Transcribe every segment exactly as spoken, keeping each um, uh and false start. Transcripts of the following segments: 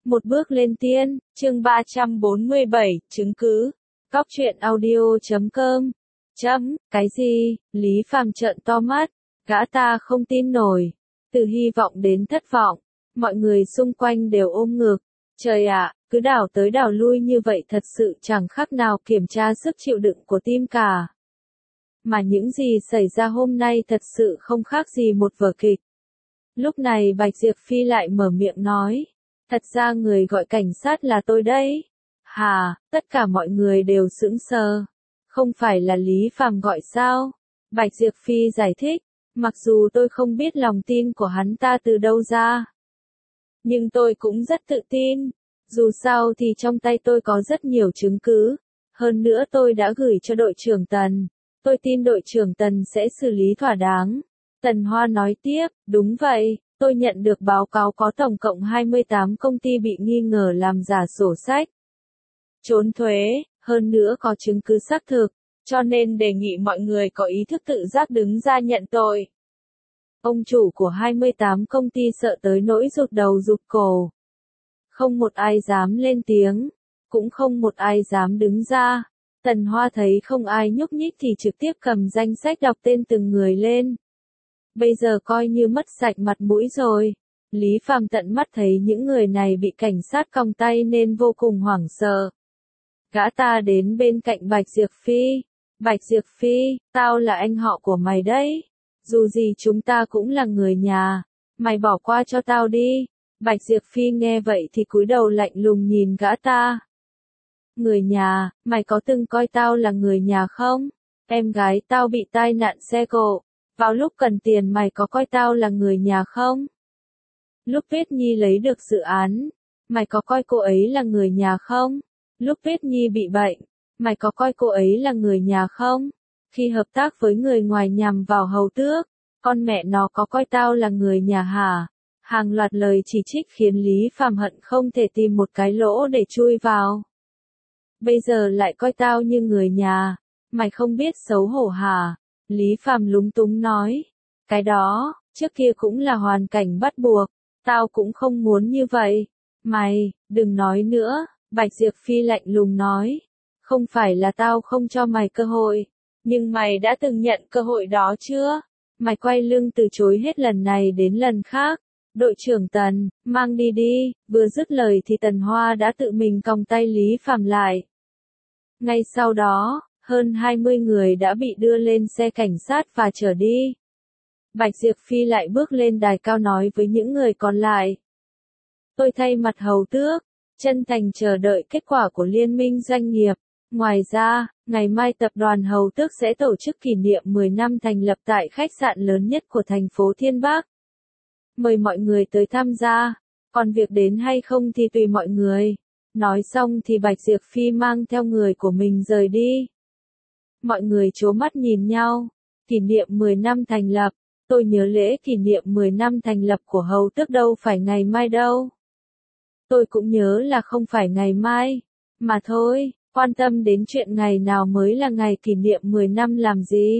Một bước lên tiên, chương ba trăm bốn mươi bảy, chứng cứ. Cóc truyện audio chấm com. Chấm, cái gì? Lý Phàm trợn to mắt, gã ta không tin nổi. Từ hy vọng đến thất vọng, mọi người xung quanh đều ôm ngực. Trời ạ, cứ đảo tới đảo lui như vậy thật sự chẳng khác nào kiểm tra sức chịu đựng của tim cả. Mà những gì xảy ra hôm nay thật sự không khác gì một vở kịch. Lúc này Bạch Diệp Phi lại mở miệng nói. Thật ra người gọi cảnh sát là tôi đấy. Hà, tất cả mọi người đều sững sờ. Không phải là Lý Phàm gọi sao? Bạch Diệp Phi giải thích. Mặc dù tôi không biết lòng tin của hắn ta từ đâu ra. Nhưng tôi cũng rất tự tin. Dù sao thì trong tay tôi có rất nhiều chứng cứ. Hơn nữa tôi đã gửi cho đội trưởng Tần. Tôi tin đội trưởng Tần sẽ xử lý thỏa đáng. Tần Hoa nói tiếp, đúng vậy, tôi nhận được báo cáo có tổng cộng hai mươi tám công ty bị nghi ngờ làm giả sổ sách, trốn thuế, hơn nữa có chứng cứ xác thực, cho nên đề nghị mọi người có ý thức tự giác đứng ra nhận tội. Ông chủ của hai mươi tám công ty sợ tới nỗi rụt đầu rụt cổ. Không một ai dám lên tiếng, cũng không một ai dám đứng ra. Tần Hoa thấy không ai nhúc nhích thì trực tiếp cầm danh sách đọc tên từng người lên. Bây giờ coi như mất sạch mặt mũi rồi. Lý Phàm tận mắt thấy những người này bị cảnh sát còng tay nên vô cùng hoảng sợ. Gã ta đến bên cạnh Bạch Diệp Phi. Bạch Diệp Phi, tao là anh họ của mày đấy. Dù gì chúng ta cũng là người nhà. Mày bỏ qua cho tao đi. Bạch Diệp Phi nghe vậy thì cúi đầu lạnh lùng nhìn gã ta. Người nhà, mày có từng coi tao là người nhà không? Em gái tao bị tai nạn xe cộ. Vào lúc cần tiền mày có coi tao là người nhà không? Lúc Tuyết Nhi lấy được dự án, mày có coi cô ấy là người nhà không? Lúc Tuyết Nhi bị bệnh, mày có coi cô ấy là người nhà không? Khi hợp tác với người ngoài nhằm vào Hầu Tước, con mẹ nó có coi tao là người nhà hả? Hàng loạt lời chỉ trích khiến Lý Phàm hận không thể tìm một cái lỗ để chui vào. Bây giờ lại coi tao như người nhà, mày không biết xấu hổ hả? Lý Phàm lúng túng nói, cái đó, trước kia cũng là hoàn cảnh bắt buộc, tao cũng không muốn như vậy. Mày, đừng nói nữa, Bạch Diệp Phi lạnh lùng nói, không phải là tao không cho mày cơ hội, nhưng mày đã từng nhận cơ hội đó chưa? Mày quay lưng từ chối hết lần này đến lần khác. Đội trưởng Tần, mang đi đi, vừa dứt lời thì Tần Hoa đã tự mình còng tay Lý Phàm lại. Ngay sau đó, hơn hai mươi người đã bị đưa lên xe cảnh sát và chở đi. Bạch Diệp Phi lại bước lên đài cao nói với những người còn lại. Tôi thay mặt Hầu Tước, chân thành chờ đợi kết quả của Liên minh doanh nghiệp. Ngoài ra, ngày mai tập đoàn Hầu Tước sẽ tổ chức kỷ niệm mười năm thành lập tại khách sạn lớn nhất của thành phố Thiên Bắc. Mời mọi người tới tham gia, còn việc đến hay không thì tùy mọi người. Nói xong thì Bạch Diệp Phi mang theo người của mình rời đi. Mọi người trố mắt nhìn nhau. Kỷ niệm mười năm thành lập. Tôi nhớ lễ kỷ niệm mười năm thành lập của Hầu Tước đâu phải ngày mai đâu. Tôi cũng nhớ là không phải ngày mai. Mà thôi, quan tâm đến chuyện ngày nào mới là ngày kỷ niệm mười năm làm gì.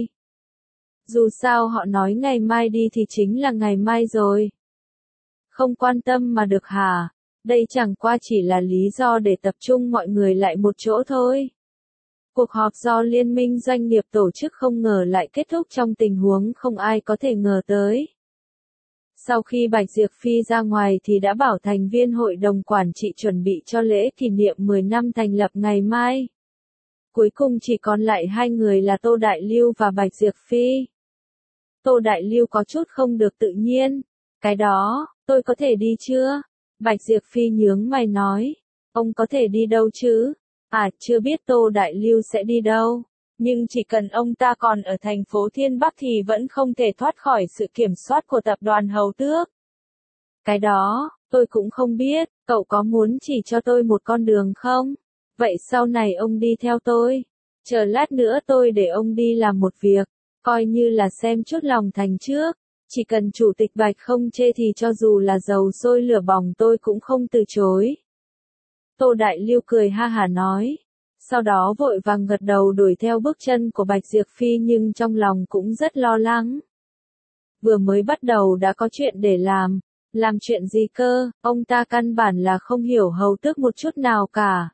Dù sao họ nói ngày mai đi thì chính là ngày mai rồi. Không quan tâm mà được hả? Đây chẳng qua chỉ là lý do để tập trung mọi người lại một chỗ thôi. Cuộc họp do Liên minh doanh nghiệp tổ chức không ngờ lại kết thúc trong tình huống không ai có thể ngờ tới. Sau khi Bạch Diệp Phi ra ngoài thì đã bảo thành viên hội đồng quản trị chuẩn bị cho lễ kỷ niệm mười năm thành lập ngày mai. Cuối cùng chỉ còn lại hai người là Tô Đại Lưu và Bạch Diệp Phi. Tô Đại Lưu có chút không được tự nhiên. Cái đó, tôi có thể đi chưa? Bạch Diệp Phi nhướng mày nói. Ông có thể đi đâu chứ? À, chưa biết Tô Đại Lưu sẽ đi đâu. Nhưng chỉ cần ông ta còn ở thành phố Thiên Bắc thì vẫn không thể thoát khỏi sự kiểm soát của tập đoàn Hầu Tước. Cái đó, tôi cũng không biết, cậu có muốn chỉ cho tôi một con đường không? Vậy sau này ông đi theo tôi. Chờ lát nữa tôi để ông đi làm một việc, coi như là xem chút lòng thành trước. Chỉ cần chủ tịch Bạch không chê thì cho dù là dầu sôi lửa bỏng tôi cũng không từ chối. Tô Đại Lưu cười ha hả nói. Sau đó vội vàng gật đầu đuổi theo bước chân của Bạch Diệp Phi nhưng trong lòng cũng rất lo lắng. Vừa mới bắt đầu đã có chuyện để làm, Làm chuyện gì cơ, ông ta căn bản là không hiểu hầu tước một chút nào cả.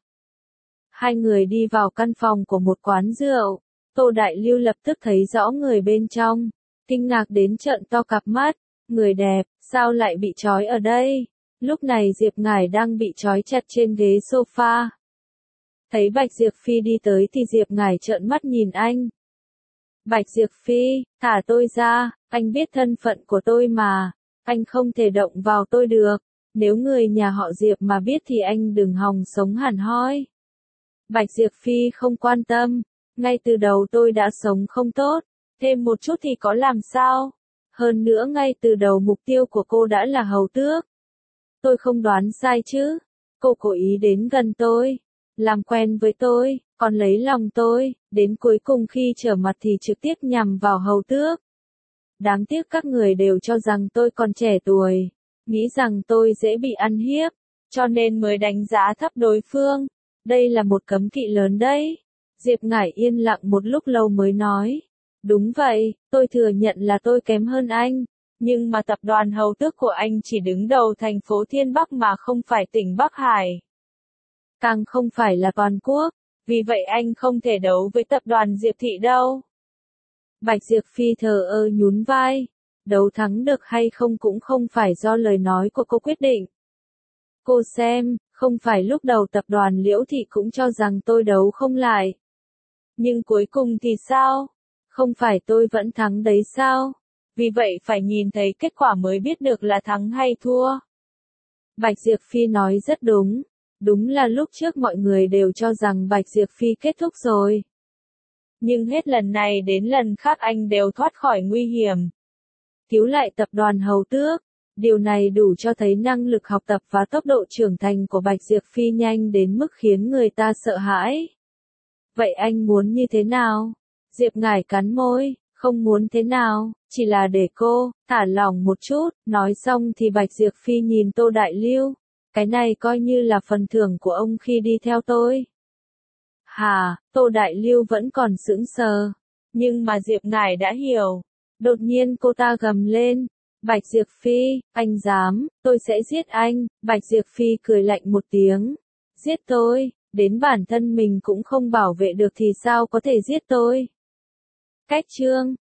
Hai người đi vào căn phòng của một quán rượu. Tô Đại Lưu lập tức thấy rõ người bên trong. Kinh ngạc đến trợn to cặp mắt. Người đẹp, sao lại bị trói ở đây? Lúc này Diệp Ngải đang bị trói chặt trên ghế sofa. Thấy Bạch Diệp Phi đi tới thì Diệp Ngải trợn mắt nhìn anh. Bạch Diệp Phi, thả tôi ra, anh biết thân phận của tôi mà. Anh không thể động vào tôi được. Nếu người nhà họ Diệp mà biết thì anh đừng hòng sống hẳn hoi. Bạch Diệp Phi không quan tâm. Ngay từ đầu tôi đã sống không tốt. Thêm một chút thì có làm sao? Hơn nữa ngay từ đầu mục tiêu của cô đã là hầu tước. Tôi không đoán sai chứ. Cô cố ý đến gần tôi. Làm quen với tôi. Còn lấy lòng tôi. Đến cuối cùng khi trở mặt thì trực tiếp nhằm vào hầu tước. Đáng tiếc các người đều cho rằng tôi còn trẻ tuổi. Nghĩ rằng tôi dễ bị ăn hiếp. Cho nên mới đánh giá thấp đối phương. Đây là một cấm kỵ lớn đấy. Diệp Ngải yên lặng một lúc lâu mới nói. Đúng vậy, tôi thừa nhận là tôi kém hơn anh. Nhưng mà tập đoàn hầu tước của anh chỉ đứng đầu thành phố Thiên Bắc mà không phải tỉnh Bắc Hải. Càng không phải là toàn quốc. Vì vậy anh không thể đấu với tập đoàn Diệp Thị đâu. Bạch Diệp Phi thờ ơ nhún vai. Đấu thắng được hay không cũng không phải do lời nói của cô quyết định. Cô xem, không phải lúc đầu tập đoàn Liễu Thị cũng cho rằng tôi đấu không lại. Nhưng cuối cùng thì sao? Không phải tôi vẫn thắng đấy sao? Vì vậy phải nhìn thấy kết quả mới biết được là thắng hay thua. Bạch Diệp Phi nói rất đúng. Đúng là lúc trước mọi người đều cho rằng Bạch Diệp Phi kết thúc rồi. Nhưng hết lần này đến lần khác anh đều thoát khỏi nguy hiểm. Cứu lại tập đoàn hầu tước. Điều này đủ cho thấy năng lực học tập và tốc độ trưởng thành của Bạch Diệp Phi nhanh đến mức khiến người ta sợ hãi. Vậy anh muốn như thế nào? Diệp Ngải cắn môi, không muốn thế nào, chỉ là để cô thả lỏng một chút. Nói xong thì Bạch Diệp Phi nhìn Tô Đại Lưu. Cái này coi như là phần thưởng của ông khi đi theo tôi. Hà, Tô Đại Lưu vẫn còn sững sờ. Nhưng mà Diệp Ngải đã hiểu. Đột nhiên cô ta gầm lên. Bạch Diệp Phi, anh dám, tôi sẽ giết anh. Bạch Diệp Phi cười lạnh một tiếng. Giết tôi, đến bản thân mình cũng không bảo vệ được thì sao có thể giết tôi. Cách chương